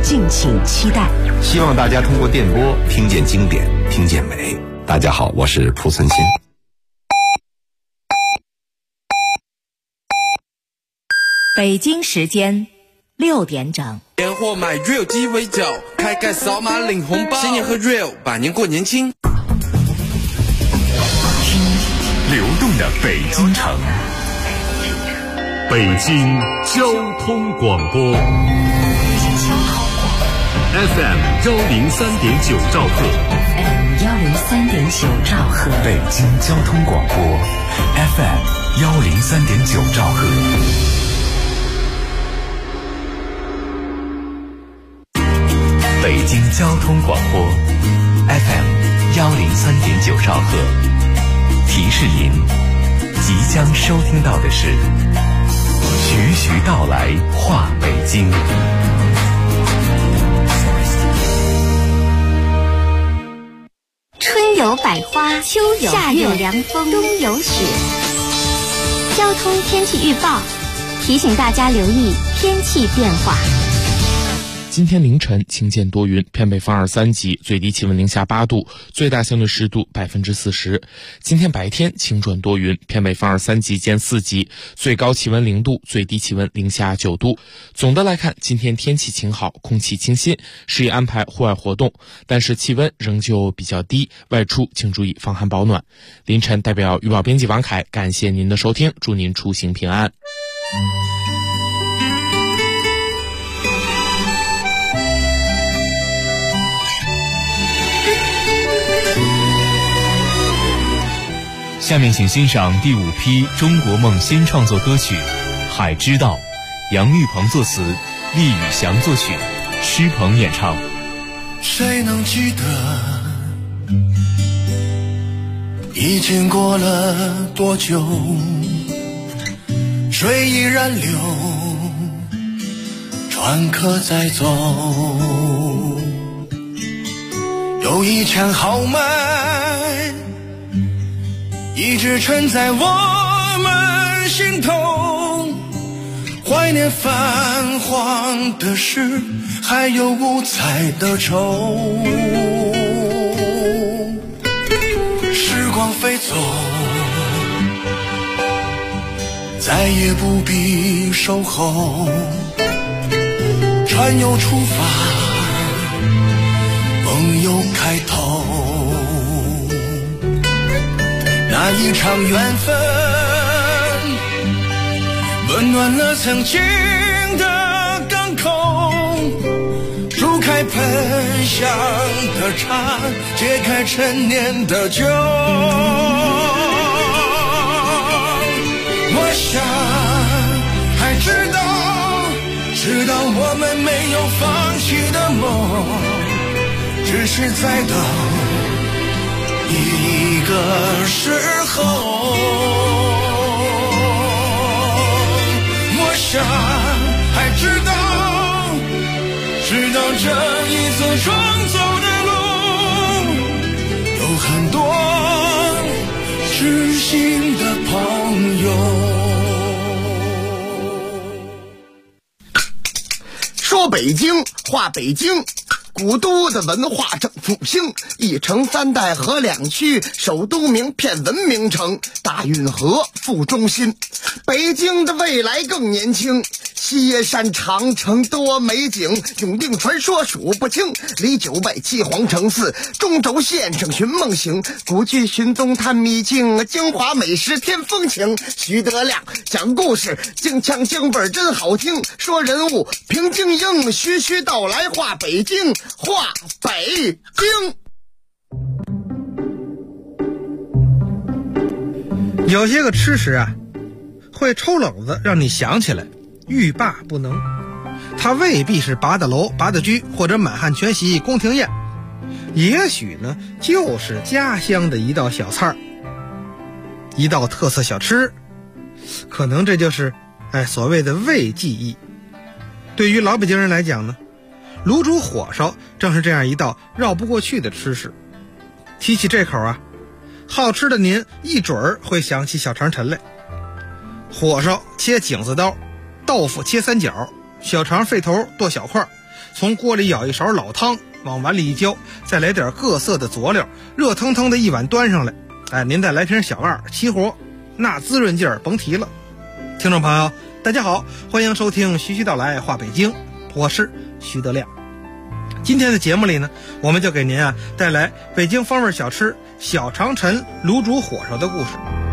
敬请期待。 希望大家通过电波听见经典，听见美。大家好，我是蒲存昕。 北京时间6点整。 年货买 Real 鸡尾酒，开盖扫码领红包，新年喝 Real， 百年过年轻。 听流动的北京城，北京交通广播 FM 103.9兆赫， 103.9兆赫， 北京交通广播 FM 103.9兆赫。北京交通广播 FM 103.9兆赫，提示您，即将收听到的是徐徐道来话北京。 春有百花，秋有夏有凉风，冬有雪。交通天气预报提醒大家留意天气变化。 今天凌晨晴间多云，偏北风2、3级，最低气温零下8度，最大相对湿度40%。今天白天晴转多云，偏北风2、3级见4级，最高气温0度，最低气温零下9度。总的来看，今天天气晴好，空气清新，适宜安排户外活动，但是气温仍旧比较低，外出请注意防寒保暖。凌晨代表预报编辑王凯，感谢您的收听，祝您出行平安。 下面请欣赏第5批中国梦新创作歌曲《海之道》，杨玉鹏作词，厉宇翔作曲，施鹏演唱。 谁能记得已经过了多久，水依然流，船可在走，有一腔豪迈一直沉在我们心头，怀念泛黄的诗，还有五彩的愁。时光飞走，再也不必守候，船又出发，梦又开头。那一场缘分温暖了曾经的港口，煮开喷香的茶，解开陈年的酒。我想还知道我们没有放弃的梦，只是在等一个时候。我想还知道这一次创走的路，有很多知心的朋友。 说北京话北京，古都的文化正复兴，一城三代河两区，首都名片文明城，大运河副中心。北京的未来更年轻，西耶山长城多美景，永定传说数不清，离900七皇城寺，中轴线上寻梦行，古剧寻踪探秘境，京华美食添风情。徐德亮讲故事，京腔京味真好听，说人物平京英，徐徐道来话北京，话北京。 有些个吃食啊，会抽冷子让你想起来欲罢不能。它未必是八大楼、八大居或者满汉全席、宫廷宴，也许呢就是家乡的一道小菜，一道特色小吃，可能这就是所谓的味记忆。对于老北京人来讲呢，卤煮火烧正是这样一道绕不过去的吃食。提起这口啊，好吃的您一准儿会想起小肠陈来。火烧切井字刀，豆腐切三角，小肠肺头剁小块， 从锅里舀一勺老汤，往碗里一浇，再来点各色的佐料，热腾腾的一碗端上来，您再来瓶小二，齐活，那滋润劲儿甭提了。听众朋友大家好，欢迎收听徐徐道来话北京，我是徐德亮。今天的节目里呢，我们就给您带来北京风味小吃小长陈卤煮火烧的故事。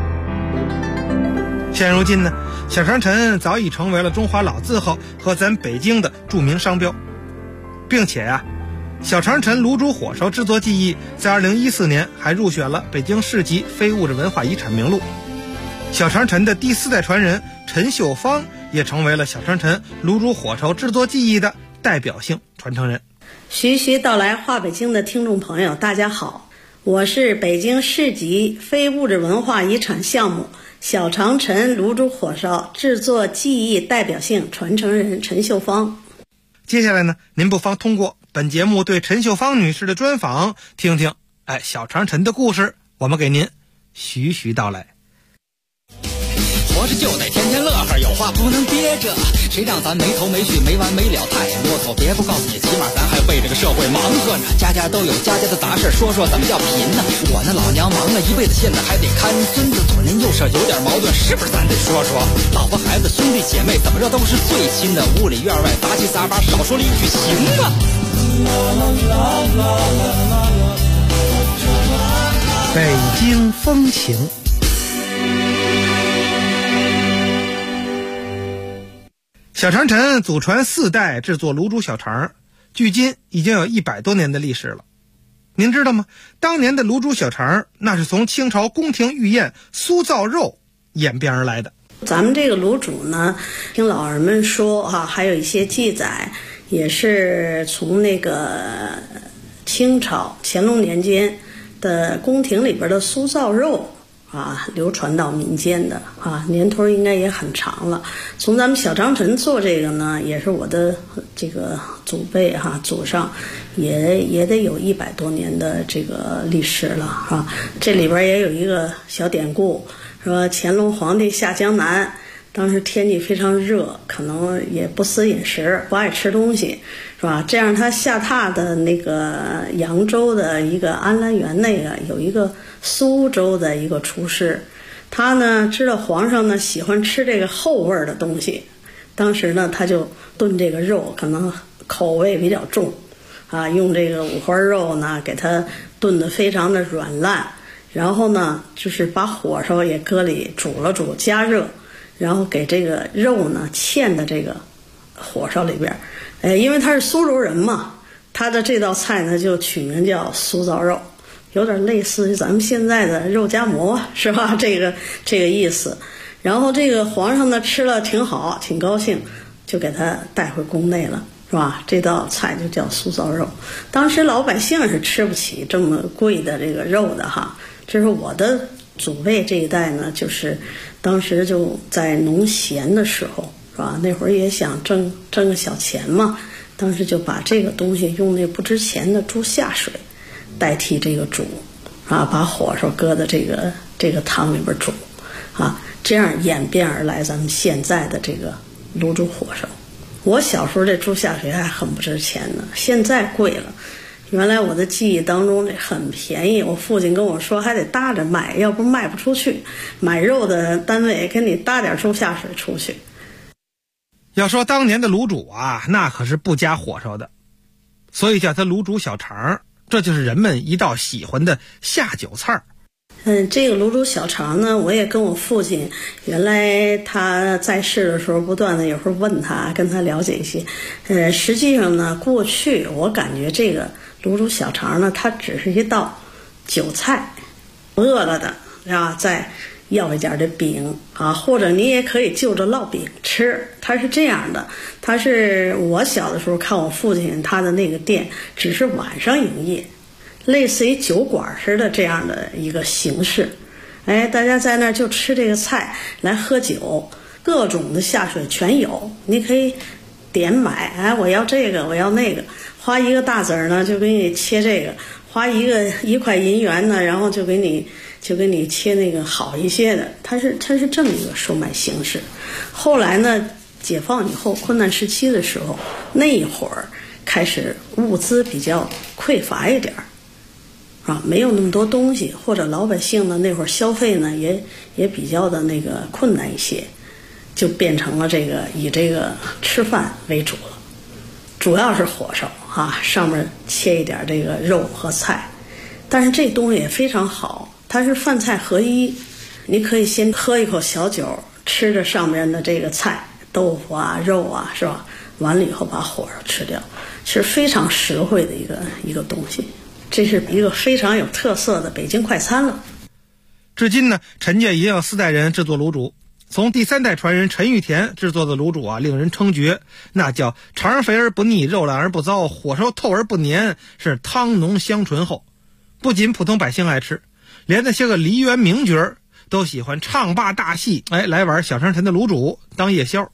现如今呢，小长陈早已成为了中华老字号和咱北京的著名商标，并且小长陈卤煮火烧制作技艺在2014年还入选了北京市级非物质文化遗产名录。小长陈的第4代传人陈秀芳也成为了小长陈卤煮火烧制作技艺的代表性传承人。 徐徐道来话北京的听众朋友大家好，我是北京市级非物质文化遗产项目小长陈卤煮火烧制作技艺代表性传承人陈秀芳。 接下来呢，您不妨通过本节目对陈秀芳女士的专访，听听小长陈的故事，我们给您徐徐道来。 活着就得天天乐呵，有话不能憋着，谁让咱没头没绪没完没了，太啰嗦。别不告诉你，起码咱还为这个社会忙活呢。家家都有家家的杂事，说说怎么叫贫呢？我那老娘忙了一辈子，现在还得看孙子，左邻右舍有点矛盾，是不是咱得说说？老婆孩子兄弟姐妹怎么着都是最亲的，屋里院外杂七杂八，少说了一句行吗？ 北京风情。小长陈祖传4代制作卤煮小肠，距今已经有100多年的历史了。您知道吗？当年的卤煮小肠那是从清朝宫廷御宴酥造肉演变而来的。 咱们这个卤煮呢，听老人们说还有一些记载，也是从那个清朝乾隆年间的宫廷里边的酥造肉流传到民间的年头应该也很长了。从咱们小长陈做这个呢，也是我的这个祖辈祖上也得有100多年的这个历史了这里边也有一个小典故，说乾隆皇帝下江南，当时天气非常热，可能也不思饮食，不爱吃东西，是吧？这样他下榻的那个扬州的一个安澜园那个有一个苏州的一个厨师，他呢知道皇上呢喜欢吃这个厚味的东西，当时呢他就炖这个肉，可能口味比较重用这个五花肉呢给它炖得非常的软烂，然后呢就是把火烧也搁里煮了煮，加热，然后给这个肉呢嵌在这个火烧里边。因为他是苏州人嘛，他的这道菜呢就取名叫酥造肉，有点类似于咱们现在的肉夹馍，是吧？这个意思。然后这个皇上呢吃了挺好，挺高兴，就给他带回宫内了，是吧？这道菜就叫酥造肉。当时老百姓是吃不起这么贵的这个肉的这是我的祖辈这一代呢，就是当时就在农闲的时候，是吧？那会儿也想挣个小钱嘛，当时就把这个东西用那不值钱的猪下水代替这个煮把火烧搁在这个汤里边煮这样演变而来咱们现在的这个卤煮火烧。我小时候这猪下水还很不值钱呢，现在贵了。原来我的记忆当中这很便宜，我父亲跟我说还得搭着卖，要不卖不出去，买肉的单位给你搭点猪下水出去。 要说当年的卤煮那可是不加火烧的，所以叫它卤煮小肠，这就是人们一道喜欢的下酒菜。 这个卤煮小肠呢，我也跟我父亲原来他在世的时候不断的有时候问他，跟他了解一些。实际上呢，过去我感觉这个卤煮小肠呢，它只是一道酒菜，饿了的再要一点的饼或者你也可以就着烙饼吃，它是这样的。它是我小的时候看我父亲他的那个店只是晚上营业，类似于酒馆似的这样的一个形式。大家在那儿就吃这个菜来喝酒，各种的下水全有，你可以点买，我要这个我要那个，花一个大子儿呢就给你切这个，花1块银元呢，然后就给你切那个好一些的，它是这么一个售卖形式。后来呢，解放以后困难时期的时候，那一会儿开始物资比较匮乏一点啊，没有那么多东西，或者老百姓呢那会儿消费呢也比较的那个困难一些，就变成了以这个吃饭为主了，主要是火烧啊，上面切一点这个肉和菜，但是这东西也非常好，它是饭菜合一，你可以先喝一口小酒，吃着上面的这个菜，豆腐啊、肉啊，是吧？完了以后把火烧吃掉，是非常实惠的一个东西。这是一个非常有特色的北京快餐了。 至今呢，陈家已经有4代人制作卤煮，从第3代传人陈玉田制作的卤煮啊，令人称绝，那叫肠肥而不腻，肉烂而不糟，火烧透而不粘，是汤浓香醇厚。不仅普通百姓爱吃，连那些个梨园名角都喜欢唱罢大戏，来碗小长陈的卤煮当夜宵。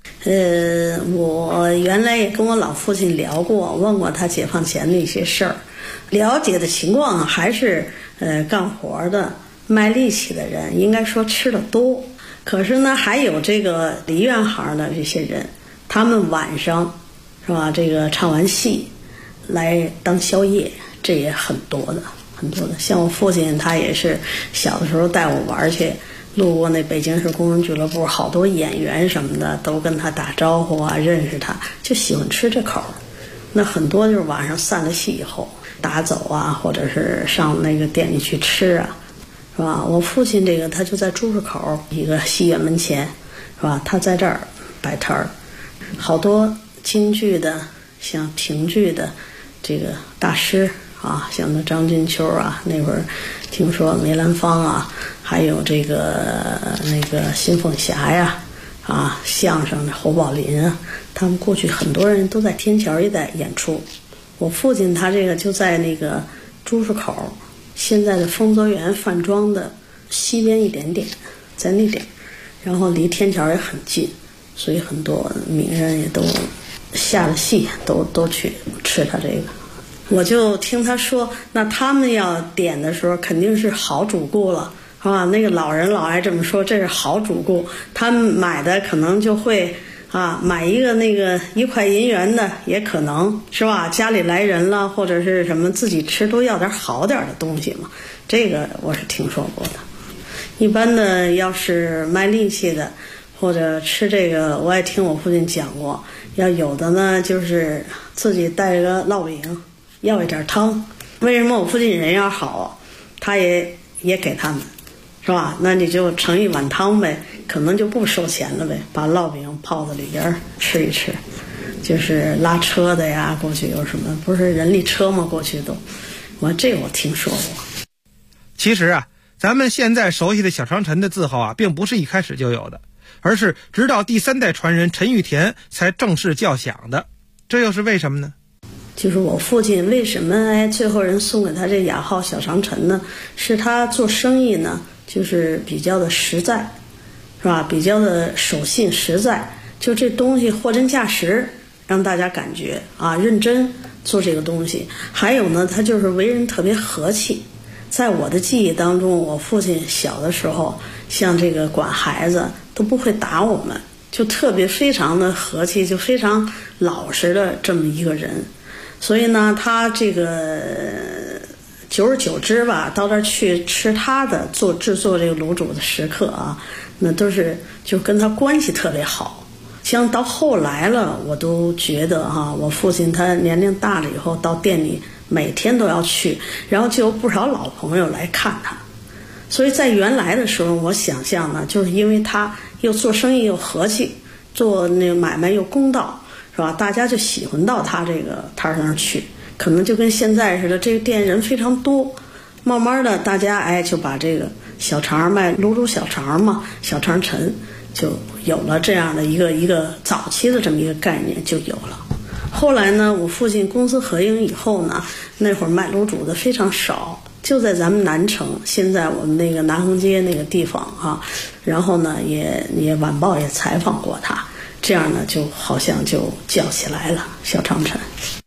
我原来也跟我老父亲聊过，问过他解放前的一些事儿，了解的情况还是干活的卖力气的人应该说吃的多，可是呢还有这个梨园行的这些人，他们晚上是吧，这个唱完戏来当宵夜，这也很多的。像我父亲他也是小的时候带我玩去，路过那北京市工人俱乐部，好多演员什么的都跟他打招呼啊，认识他，就喜欢吃这口。那很多就是晚上散了戏以后打走啊，或者是上那个店里去吃啊，是吧？我父亲这个他就在朱市口一个戏院门前，是吧？他在这儿摆摊儿，好多京剧的像评剧的这个大师啊，像那张金秋啊，那会儿听说梅兰芳啊，还有这个那个新凤霞呀，啊，相声的侯宝林啊，他们过去很多人都在天桥一带演出。我父亲他这个就在那个朱市口，现在的丰泽园饭庄的西边一点点，在那点，然后离天桥也很近，所以很多名人也都下了戏都去吃他这个。我就听他说，那他们要点的时候肯定是好主顾了，是吧？那个老人老爱这么说，这是好主顾，他们买的可能就会买一个那个1块银元的，也可能是吧？家里来人了或者是什么自己吃都要点好点的东西嘛，这个我是听说过的。一般的要是卖力气的或者吃这个，我也听我父亲讲过，要有的呢就是自己带个烙饼，要一点汤。为什么我父亲人要好，他也给他们，是吧？那你就盛一碗汤呗，可能就不收钱了呗，把烙饼泡在里边吃一吃。就是拉车的呀，过去有什么不是人力车吗？过去都，我听说过。 其实啊，咱们现在熟悉的小长陈的字号啊，并不是一开始就有的，而是直到第3代传人陈玉田才正式叫响的。这又是为什么呢？ 就是我父亲为什么最后人送给他这雅号小长陈呢？是他做生意呢，就是比较的实在，是吧？比较的守信实在，就这东西货真价实，让大家感觉认真做这个东西。还有呢，他就是为人特别和气。在我的记忆当中，我父亲小的时候像这个管孩子都不会打我们，就特别非常的和气，就非常老实的这么一个人。所以呢，他这个久而久之吧，到这儿去吃他的制作这个卤煮的食客啊，那都是就跟他关系特别好。像到后来了，我都觉得我父亲他年龄大了以后，到店里每天都要去，然后就有不少老朋友来看他。所以在原来的时候，我想象呢，就是因为他又做生意又和气，做那个买卖又公道，是吧？大家就喜欢到他这个摊上去，可能就跟现在似的，这个店人非常多，慢慢的大家就把这个小肠卖卤煮小肠嘛，小肠陈就有了这样的一个早期的这么一个概念就有了。后来呢，我父亲公私合营以后呢，那会儿卖卤煮的非常少，就在咱们南城，现在我们那个南横街那个地方然后呢也晚报也采访过他，这样呢就好像就叫起来了小长陈。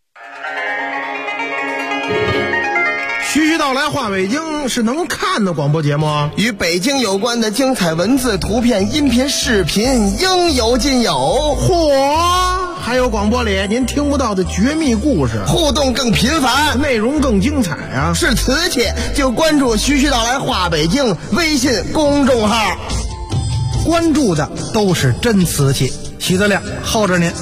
徐徐道来话北京是能看的广播节目，与北京有关的精彩文字、图片、音频、视频应有尽有。嚯！ 还有广播里您听不到的绝密故事， 互动更频繁， 内容更精彩啊！ 是瓷器就关注徐徐道来话北京微信公众号， 关注的都是真瓷器。徐德亮候着您。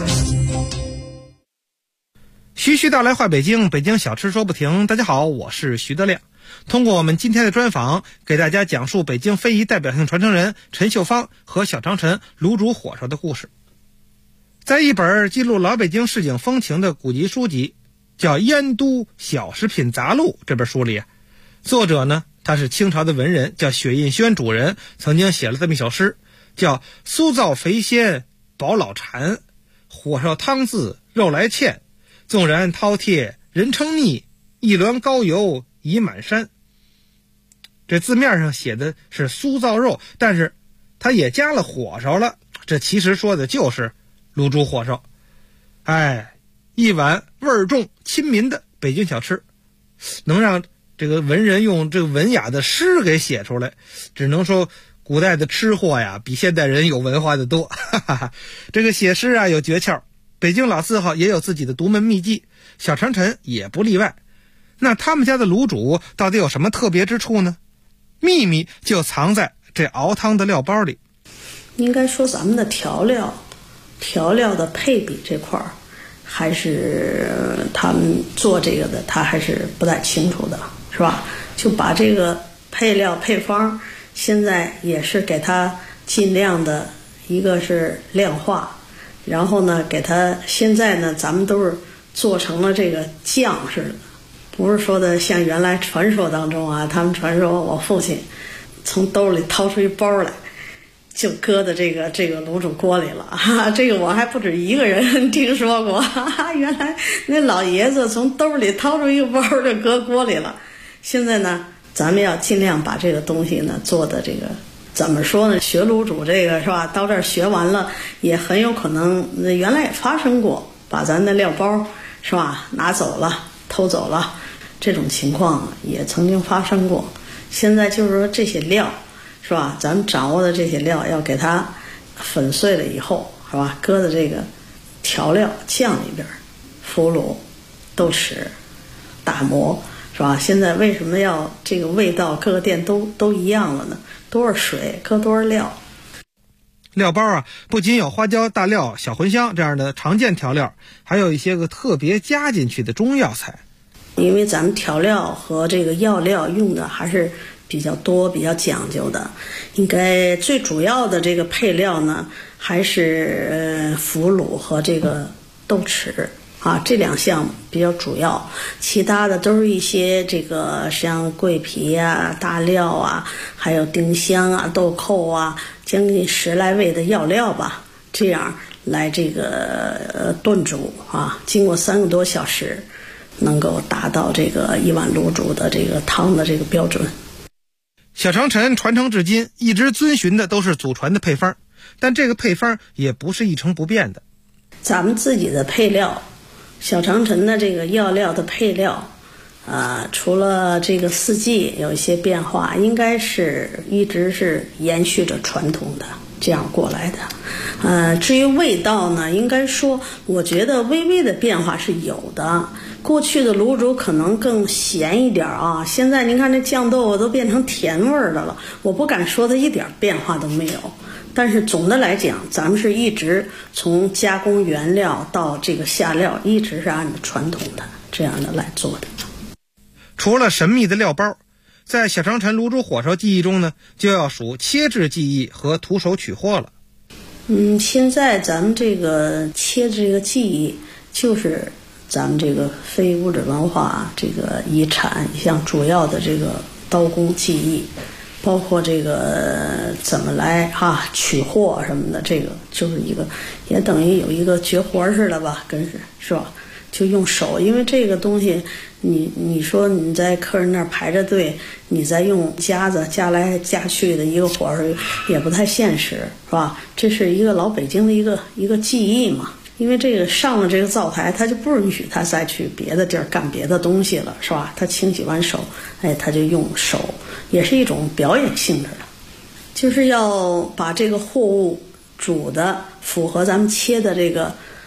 徐徐道来话北京，北京小吃说不停。大家好，我是徐德亮。通过我们今天的专访，给大家讲述北京非遗代表性传承人陈秀芳和小长陈卤煮火烧的故事。在一本记录老北京市井风情的古籍书籍叫《燕都小食品杂录》这本书里，作者呢，他是清朝的文人，叫雪印轩主人，曾经写了这么一首诗，叫酥造肥鲜保老馋，火烧汤渍肉来芡，纵然饕餮人称腻，一轮高油已满山。这字面上写的是酥造肉，但是他也加了火烧了，这其实说的就是卤煮火烧。一碗味重亲民的北京小吃，能让这个文人用这个文雅的诗给写出来，只能说古代的吃货呀比现代人有文化的多。这个写诗啊有诀窍，北京老字号也有自己的独门秘技，小长陈也不例外。那他们家的卤煮到底有什么特别之处呢？秘密就藏在这熬汤的料包里。 应该说咱们的调料的配比这块儿，还是他们做这个的他还是不太清楚的，是吧？就把这个配料配方现在也是给它尽量的，一个是量化，然后呢给它现在呢咱们都是做成了这个酱似的，不是说的像原来传说当中啊，他们传说我父亲从兜里掏出一包来就搁在这个卤煮锅里了，这个我还不止一个人听说过，原来那老爷子从兜里掏出一个包就搁锅里了。现在呢咱们要尽量把这个东西呢做的这个怎么说呢，学卤煮这个是吧，到这儿学完了也很有可能原来也发生过把咱的料包是吧拿走了偷走了，这种情况也曾经发生过。现在就是说这些料是吧，咱们掌握的这些料要给它粉碎了以后是吧，搁在这个调料酱里边，腐乳、豆豉、打磨是吧。现在为什么要这个味道各个店都一样了呢？多少水搁多少料。 料包啊，不仅有花椒、大料、小茴香这样的常见调料，还有一些个特别加进去的中药材。 因为咱们调料和这个药料用的还是比较多比较讲究的，应该最主要的这个配料呢还是腐乳和这个豆豉啊，这两项比较主要，其他的都是一些这个像桂皮啊、大料啊，还有丁香啊、豆蔻啊，将近10来味的药料吧，这样来这个炖煮啊，经过3个多小时能够达到这个一碗卤煮的这个汤的这个标准。 小长陈传承至今一直遵循的都是祖传的配方，但这个配方也不是一成不变的。 咱们自己的配料，小长陈的这个药料的配料除了这个四季有一些变化，应该是一直是延续着传统的这样过来的。至于味道呢，应该说我觉得微微的变化是有的。过去的卤煮可能更咸一点啊，现在您看这酱豆腐都变成甜味的了，我不敢说它一点变化都没有。但是总的来讲，咱们是一直从加工原料到这个下料，一直是按照传统的这样的来做的。 除了神秘的料包，在小长陈卤煮火烧技艺中呢，就要数切制技艺和徒手取货了。 现在咱们这个切制这个技艺就是咱们这个非物质文化这个遗产一项主要的这个刀工技艺，包括这个怎么来取货什么的，这个就是一个也等于有一个绝活似的吧，是吧？就用手，因为这个东西你说你在客人那儿排着队，你再用夹子夹来夹去的一个活儿也不太现实，是吧？这是一个老北京的一个技艺嘛。因为这个上了这个灶台，他就不允许他再去别的地儿干别的东西了，是吧？他清洗完手，他就用手，也是一种表演性质的，就是要把这个货物煮的符合咱们切的这个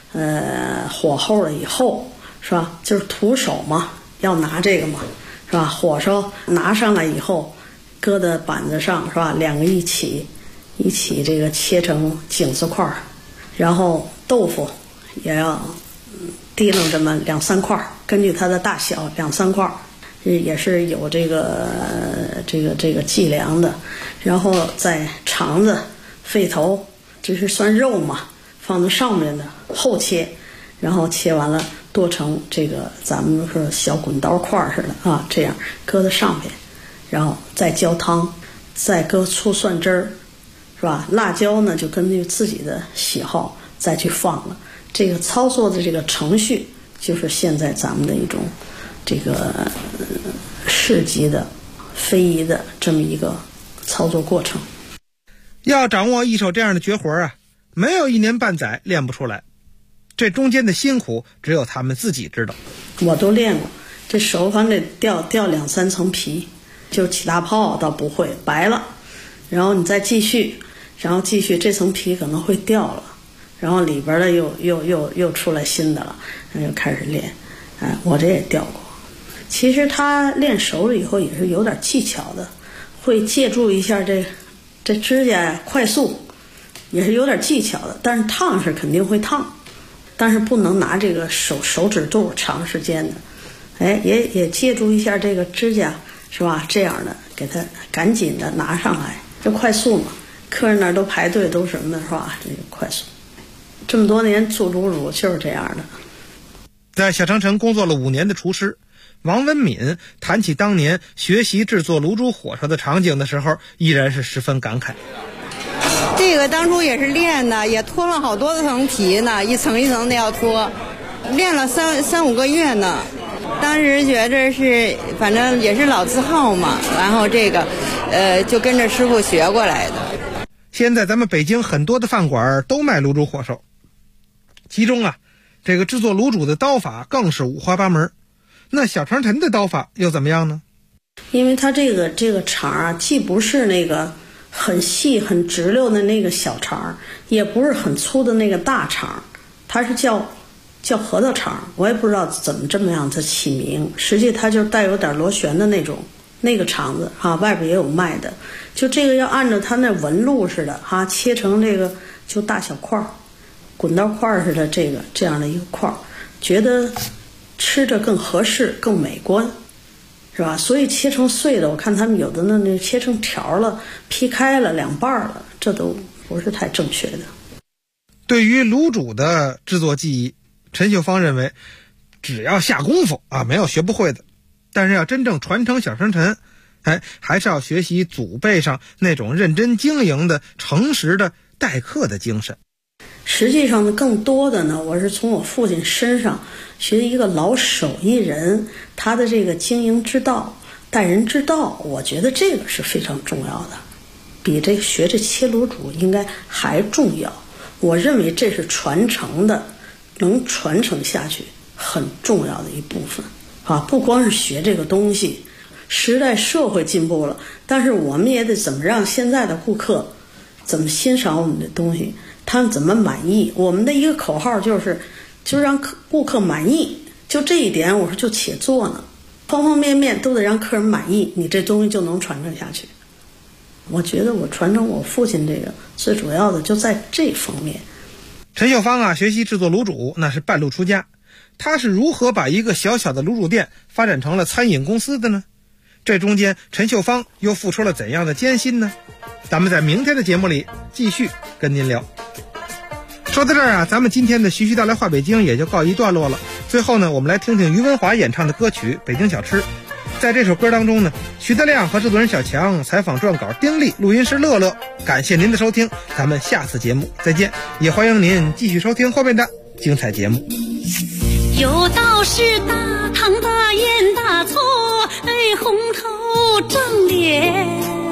火候了以后，是吧？就是徒手嘛，要拿这个嘛，是吧？火烧拿上来以后，搁在板子上，是吧？两个一起这个切成井字块，然后豆腐也要提楞这么2-3块，根据它的大小2-3块，也是有这个计量的。然后在肠子、肺头，这是算肉嘛，放在上面的后切，然后切完了剁成这个咱们说小滚刀块似的啊，这样搁在上面，然后再浇汤，再搁醋蒜汁儿，是吧？辣椒呢就根据自己的喜好再去放了。这个操作的这个程序，就是现在咱们的一种这个市级的非遗的这么一个操作过程。 要掌握一手这样的绝活啊，没有1年半载练不出来，这中间的辛苦只有他们自己知道。 我都练过，这手反正得掉2-3层皮，就起大泡倒不会白了，然后你再继续这层皮可能会掉了，然后里边的又出来新的了，然后又开始练。我这也掉过。其实他练熟了以后也是有点技巧的，会借助一下这指甲快速，也是有点技巧的。但是烫是肯定会烫，但是不能拿这个手指肚长时间的。也借助一下这个指甲，是吧？这样的给它赶紧的拿上来，这快速嘛。客人那儿都排队都什么的，是吧？这个快速。这么多年做卤煮就是这样的。 在小长城工作了5年的厨师王文敏谈起当年学习制作卤煮火烧的场景的时候，依然是十分感慨。 这个当初也是练的，也脱了好多层皮呢，一层一层的要脱，练了3-5个月呢。当时觉着是反正也是老字号嘛，然后这个就跟着师傅学过来的。 现在咱们北京很多的饭馆都卖卤煮火烧，其中啊这个制作卤煮的刀法更是五花八门。那小长城的刀法又怎么样呢？ 因为它这个肠啊，既不是那个很细很直溜的那个小肠，也不是很粗的那个大肠，它是叫核桃肠，我也不知道怎么这么样子起名。实际它就带有点螺旋的那个肠子啊，外边也有卖的。就这个要按照它那纹路似的哈，切成这个就大小块滚刀块似的这样的一个块，觉得吃着更合适更美观，是吧？所以切成碎的，我看他们有的那切成条了，劈开了2半了，这都不是太正确的。 对于卤煮的制作技艺，陈秀芳认为只要下功夫啊，没有学不会的。但是要真正传承小生辰，还是要学习祖辈上那种认真经营的诚实的待客的精神。 实际上呢，更多的呢，我是从我父亲身上学一个老手艺人他的这个经营之道、待人之道，我觉得这个是非常重要的，比这个学这切卤煮应该还重要。我认为这是传承的，能传承下去很重要的一部分啊！不光是学这个东西，时代社会进步了，但是我们也得怎么让现在的顾客怎么欣赏我们的东西，他们怎么满意。我们的一个口号就是让顾客满意，就这一点我说就且做呢，方方面面都得让客人满意，你这东西就能传承下去。我觉得我传承我父亲这个最主要的就在这方面。 陈秀芳啊，学习制作卤煮那是半路出家，他是如何把一个小小的卤煮店发展成了餐饮公司的呢？这中间陈秀芳又付出了怎样的艰辛呢？咱们在明天的节目里继续跟您聊。说到这儿啊，咱们今天的徐徐道来话北京也就告一段落了。最后呢，我们来听听于文华演唱的歌曲《北京小吃》。在这首歌当中呢，徐德亮和制作人小强，采访撰稿丁力，录音师乐乐。感谢您的收听，咱们下次节目再见，也欢迎您继续收听后面的精彩节目。 有道是大汤大盐大醋，红头正脸。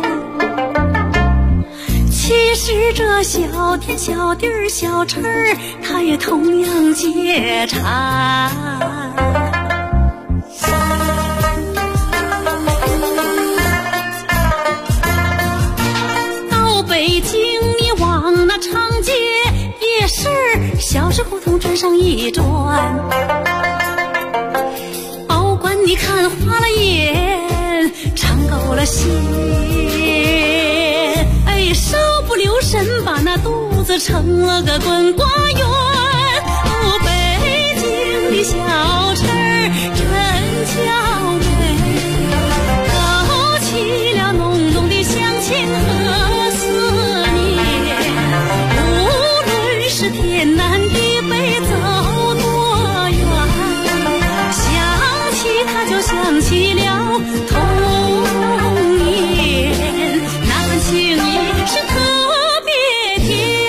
其实这小店小地儿小吃儿，它也同样解馋。北京你往那长街夜市，小吃胡同转上你看花了眼，尝够了鲜，哎，稍不留神把那肚子成了个滚瓜圆。哦，北京的小吃真叫美，勾起了浓浓的乡情和思念。无论是天南地北走多远，想起它就想起了童年，那份情谊是特别甜。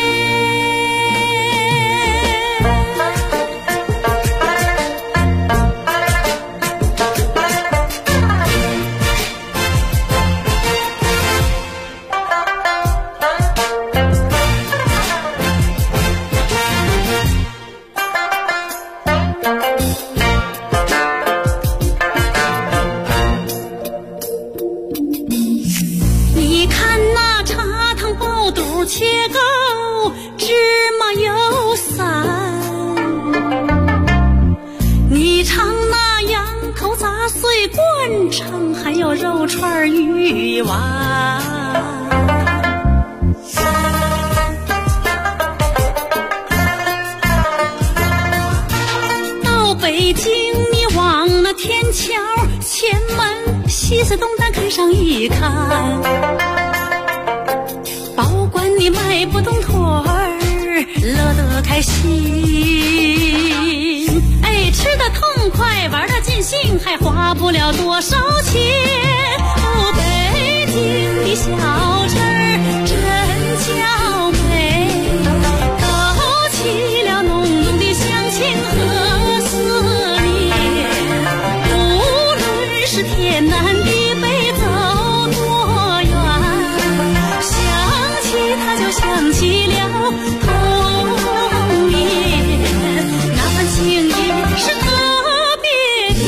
你看那茶汤爆肚切糕，芝麻油散，你尝那羊头杂碎灌肠，还有肉串鱼丸。到北京你往那天桥前门西四东单看上一看，保管你迈不动腿儿，乐得开心。哎，吃得痛快，玩得尽兴，还花不了多少钱。哦，北京的小吃真叫美，勾起了浓浓的乡情和思念。无论是天南地北走多远，想起它就想起了童年，那份情谊是特别甜。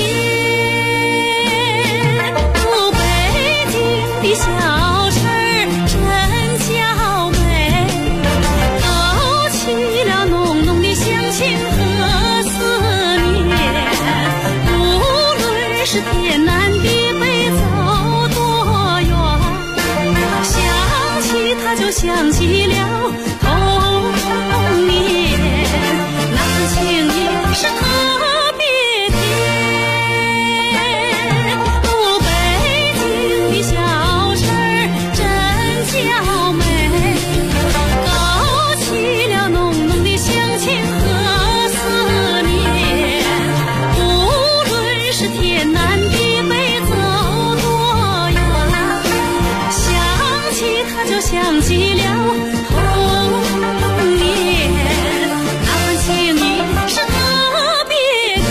哦，北京的小吃真叫美，勾起了浓浓的乡情和思念。无论是天南地北走多远，想起它就想起了童年，那份情谊是特别甜。哦，北京的小吃真叫美，勾起了浓浓的乡情和思念。无论是天南地北走多远，想起它就想起了童年，那份情谊是特别甜。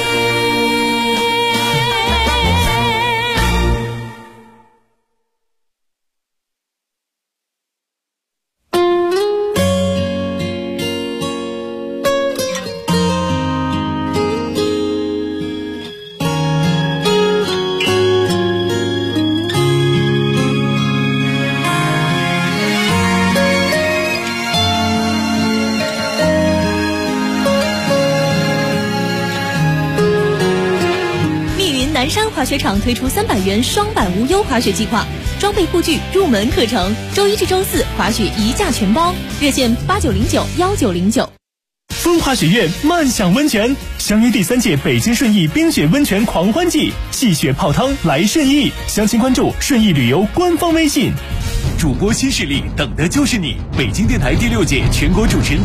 密云南山滑雪场推出300元双板无忧滑雪计划，装备护具、入门课程，周一至周四滑雪一价全包，热线89091909。 风华雪苑慢享温泉，相约第3届北京顺义冰雪温泉狂欢季，戏雪泡汤来顺义，详情关注顺义旅游官方微信。 主播新势力，等的就是你！北京电台第6届全国主持人